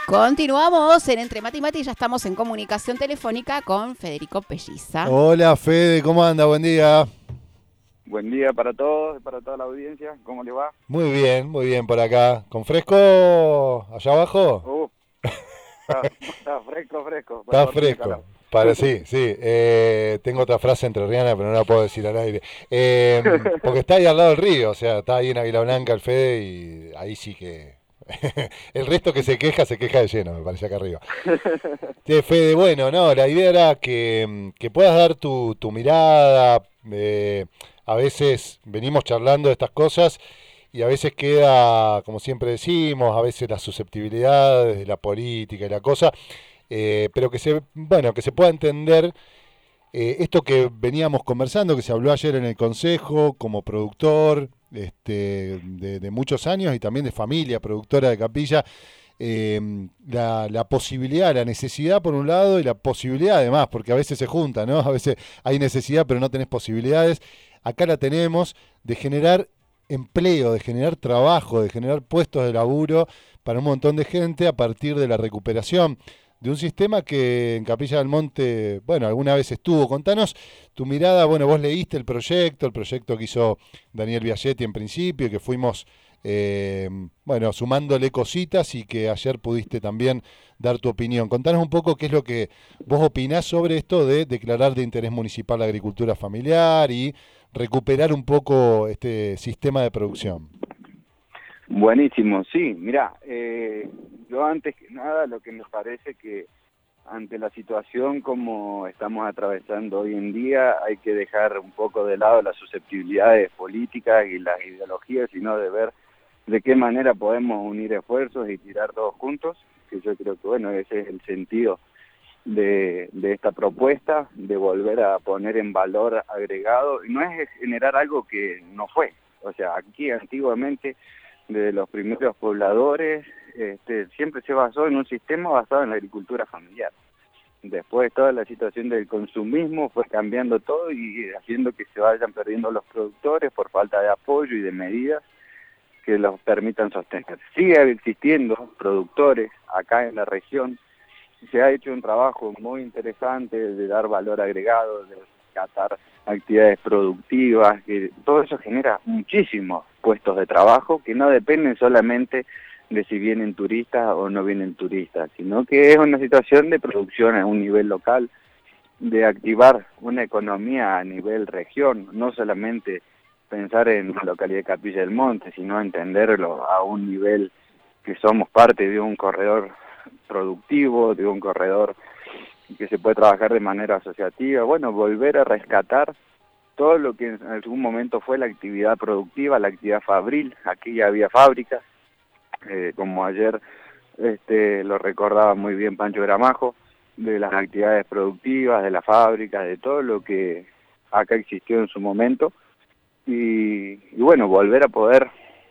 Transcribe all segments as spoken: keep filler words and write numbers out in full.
Continuamos en Entre Mate y Mate y ya estamos en comunicación telefónica con Federico Pelliza. Hola Fede, ¿cómo anda? Buen día. Buen día para todos, para toda la audiencia. ¿Cómo le va? Muy bien, muy bien por acá. ¿Con fresco allá abajo? Uh, está, está fresco, fresco. Para Está dormir, calor. fresco. Para sí, sí. Eh, tengo otra frase entrerriana, pero no la puedo decir al aire. Eh, porque está ahí al lado del río, o sea, está ahí en Águila Blanca el Fede y ahí sí que... el resto que se queja, se queja de lleno, me parece acá arriba. Sí, Fede, bueno, no, la idea era que, que puedas dar tu, tu mirada. Eh, a veces venimos charlando de estas cosas y a veces queda, como siempre decimos, a veces las susceptibilidades de la política y la cosa, eh, pero que se, bueno, que se pueda entender eh, esto que veníamos conversando, que se habló ayer en el Consejo, como productor este, de, de muchos años y también de familia productora de Capilla. Eh, la, la posibilidad, la necesidad por un lado y la posibilidad además, porque a veces se junta, ¿no? A veces hay necesidad pero no tenés posibilidades. Acá la tenemos de generar empleo, de generar trabajo, de generar puestos de laburo para un montón de gente a partir de la recuperación de un sistema que en Capilla del Monte, bueno, alguna vez estuvo. Contanos tu mirada, bueno, vos leíste el proyecto, el proyecto que hizo Daniel Biagietti en principio, y que fuimos Eh, bueno, sumándole cositas y que ayer pudiste también dar tu opinión. Contanos un poco qué es lo que vos opinás sobre esto de declarar de interés municipal la agricultura familiar y recuperar un poco este sistema de producción. Buenísimo, sí, mirá, eh, yo antes que nada lo que me parece que ante la situación como estamos atravesando hoy en día hay que dejar un poco de lado las susceptibilidades políticas y las ideologías, sino de ver de qué manera podemos unir esfuerzos y tirar todos juntos, que yo creo que bueno, ese es el sentido de, de esta propuesta, de volver a poner en valor agregado, y no es generar algo que no fue, o sea, aquí antiguamente, desde los primeros pobladores, este, siempre se basó en un sistema basado en la agricultura familiar. Después toda la situación del consumismo fue cambiando todo y haciendo que se vayan perdiendo los productores por falta de apoyo y de medidas que los permitan sostener. Sigue existiendo productores acá en la región, se ha hecho un trabajo muy interesante de dar valor agregado, de rescatar actividades productivas, que todo eso genera muchísimos puestos de trabajo que no dependen solamente de si vienen turistas o no vienen turistas, sino que es una situación de producción a un nivel local, de activar una economía a nivel región, no solamente pensar en la localidad de Capilla del Monte, sino entenderlo a un nivel que somos parte de un corredor productivo, de un corredor que se puede trabajar de manera asociativa, bueno, volver a rescatar todo lo que en algún momento fue la actividad productiva, la actividad fabril. Aquí ya había fábricas, eh, como ayer este, lo recordaba muy bien Pancho Gramajo, de las actividades productivas, de las fábricas, de todo lo que acá existió en su momento, y, y bueno, volver a poder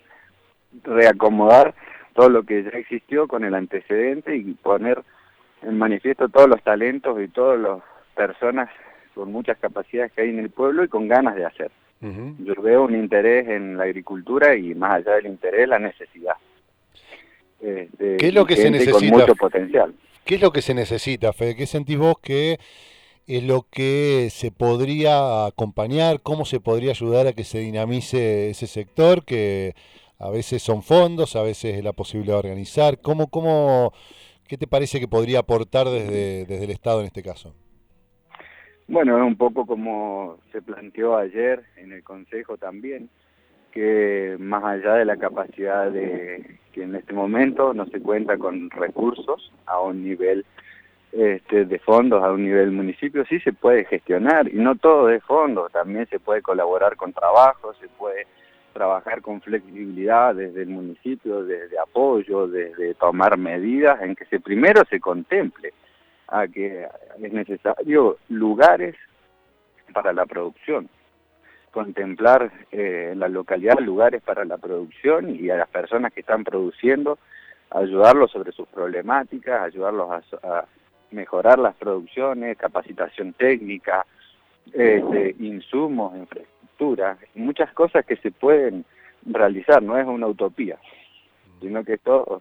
reacomodar todo lo que ya existió con el antecedente y poner en manifiesto todos los talentos y todas las personas con muchas capacidades que hay en el pueblo y con ganas de hacer. Uh-huh. Yo veo un interés en la agricultura y más allá del interés, la necesidad. Eh, de, ¿Qué es lo que se necesita? Con mucho potencial. ¿Qué es lo que se necesita, Fede? ¿Qué sentís vos que es lo que se podría acompañar? ¿Cómo se podría ayudar a que se dinamice ese sector? Que a veces son fondos, a veces es la posibilidad de organizar. ¿Cómo, cómo, ¿Qué te parece que podría aportar desde, desde el Estado en este caso? Bueno, es un poco como se planteó ayer en el Consejo también, que más allá de la capacidad de que en este momento no se cuenta con recursos a un nivel este, de fondos, a un nivel municipio, sí se puede gestionar, y no todo de fondos, también se puede colaborar con trabajo, se puede trabajar con flexibilidad desde el municipio, desde apoyo, desde tomar medidas en que se primero se contemple a que es necesario lugares para la producción, contemplar eh, en la localidad lugares para la producción y a las personas que están produciendo, ayudarlos sobre sus problemáticas, ayudarlos a, a mejorar las producciones, capacitación técnica, este, insumos, infraestructura, muchas cosas que se pueden realizar, no es una utopía, sino que todo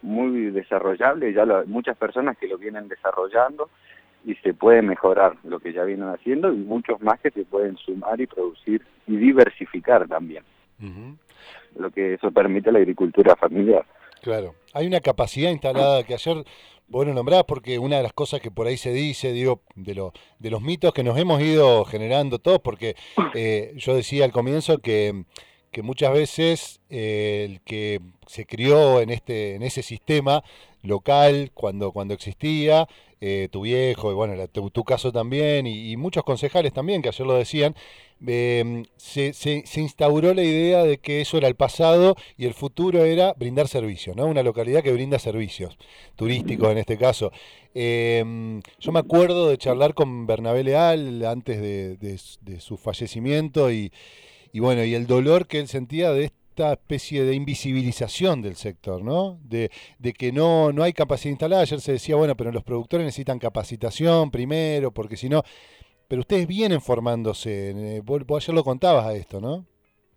muy desarrollable, ya lo, muchas personas que lo vienen desarrollando y se puede mejorar lo que ya vienen haciendo y muchos más que se pueden sumar y producir y diversificar también, Uh-huh. lo que eso permite la agricultura familiar. Claro, hay una capacidad instalada que ayer vos lo nombrabas porque una de las cosas que por ahí se dice, digo, de, lo, de los mitos que nos hemos ido generando todos, porque eh, yo decía al comienzo que, que muchas veces eh, el que se crió en este en ese sistema local cuando, cuando existía, eh, tu viejo, y bueno, la, tu, tu caso también, y, y muchos concejales también que ayer lo decían, eh, se, se, se instauró la idea de que eso era el pasado y el futuro era brindar servicios, ¿no? Una localidad que brinda servicios, turísticos en este caso. Eh, yo me acuerdo de charlar con Bernabé Leal antes de, de, de su fallecimiento y, y bueno, y el dolor que él sentía de esta especie de invisibilización del sector, ¿no? De, de que no, no hay capacidad instalada. Ayer se decía, bueno, pero los productores necesitan capacitación primero, porque si no... Pero ustedes vienen formándose, eh, vos, vos ayer lo contabas a esto, ¿no?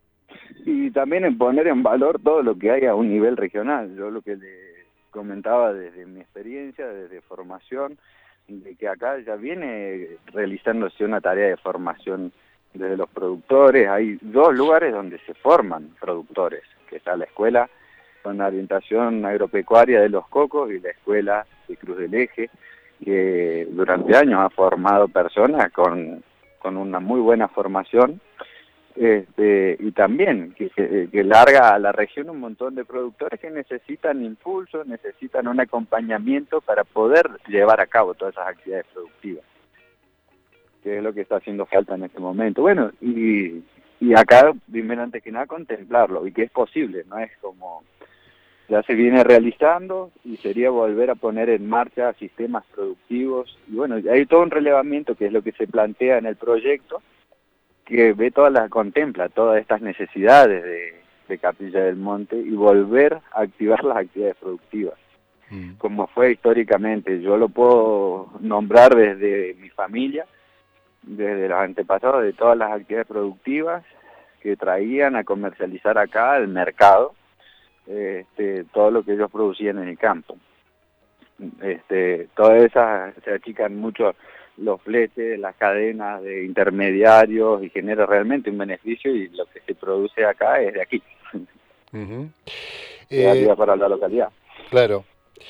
Y también en poner en valor todo lo que hay a un nivel regional. Yo lo que le comentaba desde mi experiencia, desde formación, de que acá ya viene realizándose una tarea de formación desde los productores. Hay dos lugares donde se forman productores, que está la escuela con la orientación agropecuaria de Los Cocos y la escuela de Cruz del Eje, que durante años ha formado personas con, con una muy buena formación, este, y también que, que, que larga a la región un montón de productores que necesitan impulso, necesitan un acompañamiento para poder llevar a cabo todas esas actividades productivas, que es lo que está haciendo falta en este momento. Bueno, y, y acá, primero antes que nada, contemplarlo, y que es posible, no es como... ya se viene realizando y sería volver a poner en marcha sistemas productivos. Y bueno, hay todo un relevamiento que es lo que se plantea en el proyecto, que ve todas las, contempla todas estas necesidades de, de Capilla del Monte y volver a activar las actividades productivas, mm. como fue históricamente. Yo lo puedo nombrar desde mi familia, desde los antepasados, de todas las actividades productivas que traían a comercializar acá al mercado, Este, todo lo que ellos producían en el campo. Este, todas esas se achican mucho los fletes, las cadenas de intermediarios y genera realmente un beneficio, y lo que se produce acá es de aquí. Uh-huh. Eh, para la localidad. Claro.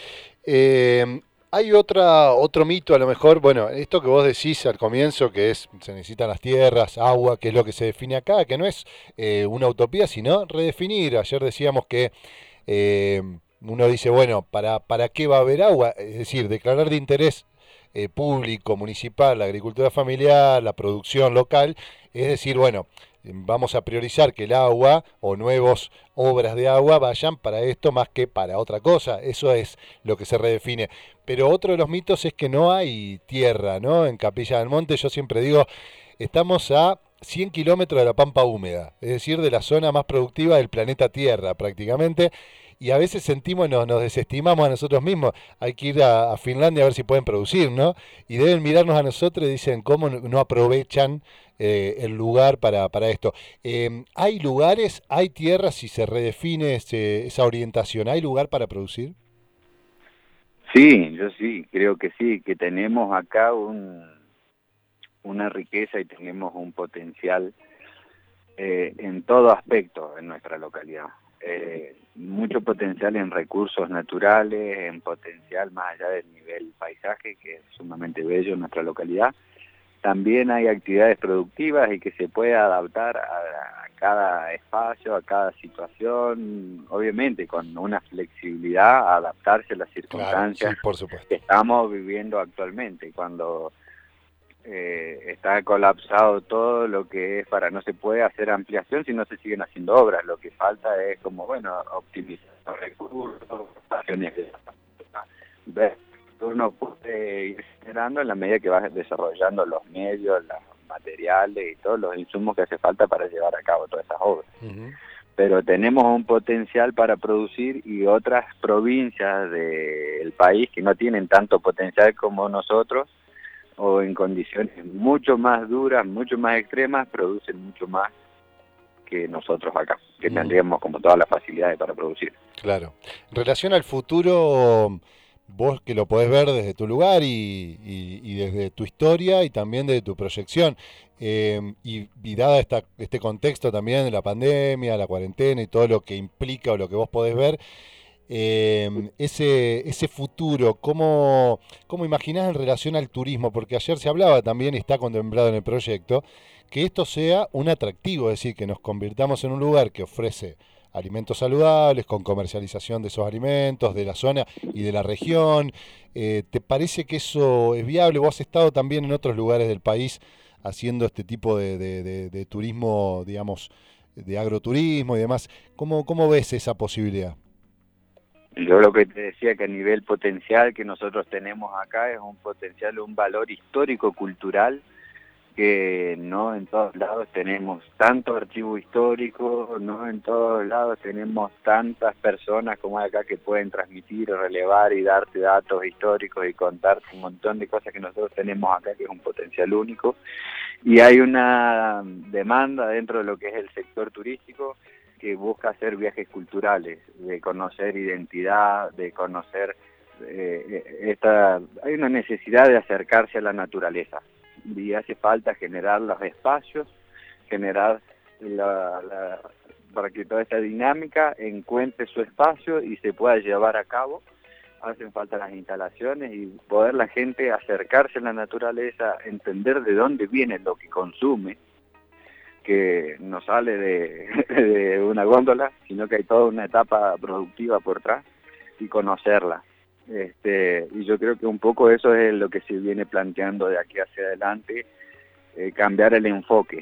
Eh, hay otra otro mito a lo mejor, bueno, esto que vos decís al comienzo, que es se necesitan las tierras, agua, que es lo que se define acá, que no es eh, una utopía, sino redefinir. Ayer decíamos que eh, uno dice, bueno, ¿para, ¿para qué va a haber agua? Es decir, declarar de interés eh, público, municipal, la agricultura familiar, la producción local, es decir, bueno, vamos a priorizar que el agua o nuevas obras de agua vayan para esto más que para otra cosa. Eso es lo que se redefine. Pero otro de los mitos es que no hay tierra, ¿no? En Capilla del Monte yo siempre digo, estamos a cien kilómetros de la pampa húmeda, es decir, de la zona más productiva del planeta Tierra prácticamente. Y a veces sentimos, nos, nos desestimamos a nosotros mismos. Hay que ir a, a Finlandia a ver si pueden producir, ¿no? Y deben mirarnos a nosotros y dicen cómo no aprovechan eh, el lugar para, para esto. Eh, ¿Hay lugares, hay tierras, si se redefine ese, esa orientación, hay lugar para producir? Sí, yo sí, creo que sí, que tenemos acá un, una riqueza y tenemos un potencial eh, en todo aspecto en nuestra localidad. Eh, mucho potencial en recursos naturales, en potencial más allá del nivel paisaje, que es sumamente bello en nuestra localidad. También hay actividades productivas y que se puede adaptar a, a cada espacio, a cada situación, obviamente con una flexibilidad, adaptarse a las circunstancias, claro, sí, por supuesto, que estamos viviendo actualmente. Cuando eh, está colapsado todo lo que es para, no se puede hacer ampliación si no se siguen haciendo obras. Lo que falta es como, bueno, optimizar los recursos, estaciones de ver. Uno puede ir generando en la medida que vas desarrollando los medios, los materiales y todos los insumos que hace falta para llevar a cabo todas esas obras. Uh-huh. Pero tenemos un potencial para producir, y otras provincias del país que no tienen tanto potencial como nosotros, o en condiciones mucho más duras, mucho más extremas, producen mucho más que nosotros acá, que Mm. tendríamos como todas las facilidades para producir. Claro. En relación al futuro, vos que lo podés ver desde tu lugar y, y- y desde tu historia y también desde tu proyección, eh, y, y dada esta, este contexto también de la pandemia, la cuarentena y todo lo que implica o lo que vos podés ver, eh, ese, ese futuro, ¿cómo, cómo imaginás en relación al turismo? Porque ayer se hablaba también, y está contemplado en el proyecto, que esto sea un atractivo, es decir, que nos convirtamos en un lugar que ofrece alimentos saludables, con comercialización de esos alimentos, de la zona y de la región. Eh, ¿te parece que eso es viable? Vos has estado también en otros lugares del país haciendo este tipo de, de- de- de turismo, digamos, de agroturismo y demás. ¿Cómo, cómo ves esa posibilidad? Yo lo que te decía que a nivel potencial que nosotros tenemos acá es un potencial, un valor histórico-cultural que no en todos lados tenemos tanto archivo histórico, no en todos lados tenemos tantas personas como hay acá que pueden transmitir, relevar y darte datos históricos y contarte un montón de cosas que nosotros tenemos acá, que es un potencial único. Y hay una demanda dentro de lo que es el sector turístico que busca hacer viajes culturales, de conocer identidad, de conocer eh, esta... Hay una necesidad de acercarse a la naturaleza y hace falta generar los espacios, generar la, la, para que toda esta dinámica encuentre su espacio y se pueda llevar a cabo. Hacen falta las instalaciones y poder la gente acercarse a la naturaleza, entender de dónde viene lo que consume, que no sale de, de una góndola, sino que hay toda una etapa productiva por atrás y conocerla. Este, y yo creo que un poco eso es lo que se viene planteando de aquí hacia adelante, eh, cambiar el enfoque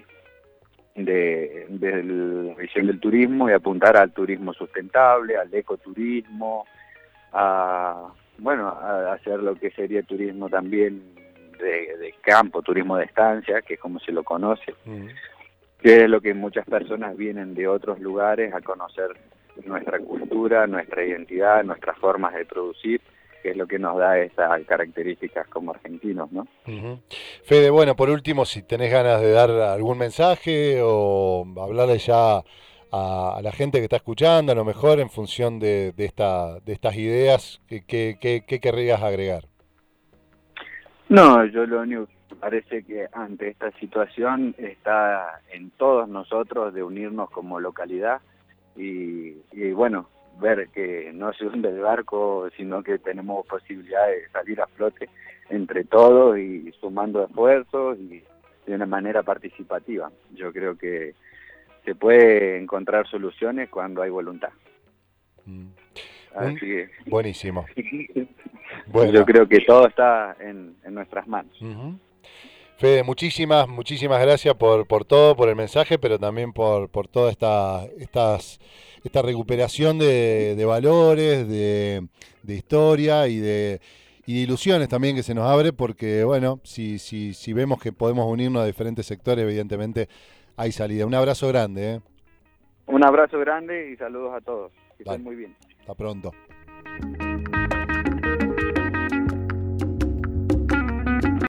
de, de la visión del turismo y apuntar al turismo sustentable, al ecoturismo, a, bueno, a hacer lo que sería turismo también de, de campo, turismo de estancia, que es como se lo conoce, mm. que es lo que muchas personas vienen de otros lugares a conocer nuestra cultura, nuestra identidad, nuestras formas de producir, que es lo que nos da esas características como argentinos, ¿no? Uh-huh. Fede, bueno, por último, si tenés ganas de dar algún mensaje o hablarle ya a, a la gente que está escuchando, a lo mejor en función de, de, esta, de estas ideas, ¿qué, qué, qué, qué querrías agregar? No, yo lo único que me parece que ante esta situación está en todos nosotros de unirnos como localidad y, y bueno, ver que no se hunde el barco, sino que tenemos posibilidad de salir a flote entre todos y sumando esfuerzos y de una manera participativa. Yo creo que se puede encontrar soluciones cuando hay voluntad. Mm. Así que, buenísimo. Bueno. Yo creo que todo está en, en nuestras manos. Uh-huh. Fede, muchísimas, muchísimas gracias por, por todo, por el mensaje, pero también por, por toda esta, estas, esta recuperación de, de valores, de, de historia y de, y de ilusiones también que se nos abre, porque bueno, si, si, si vemos que podemos unirnos a diferentes sectores, evidentemente hay salida. Un abrazo grande. ¿eh? Un abrazo grande y saludos a todos. Que estén muy bien. Hasta pronto.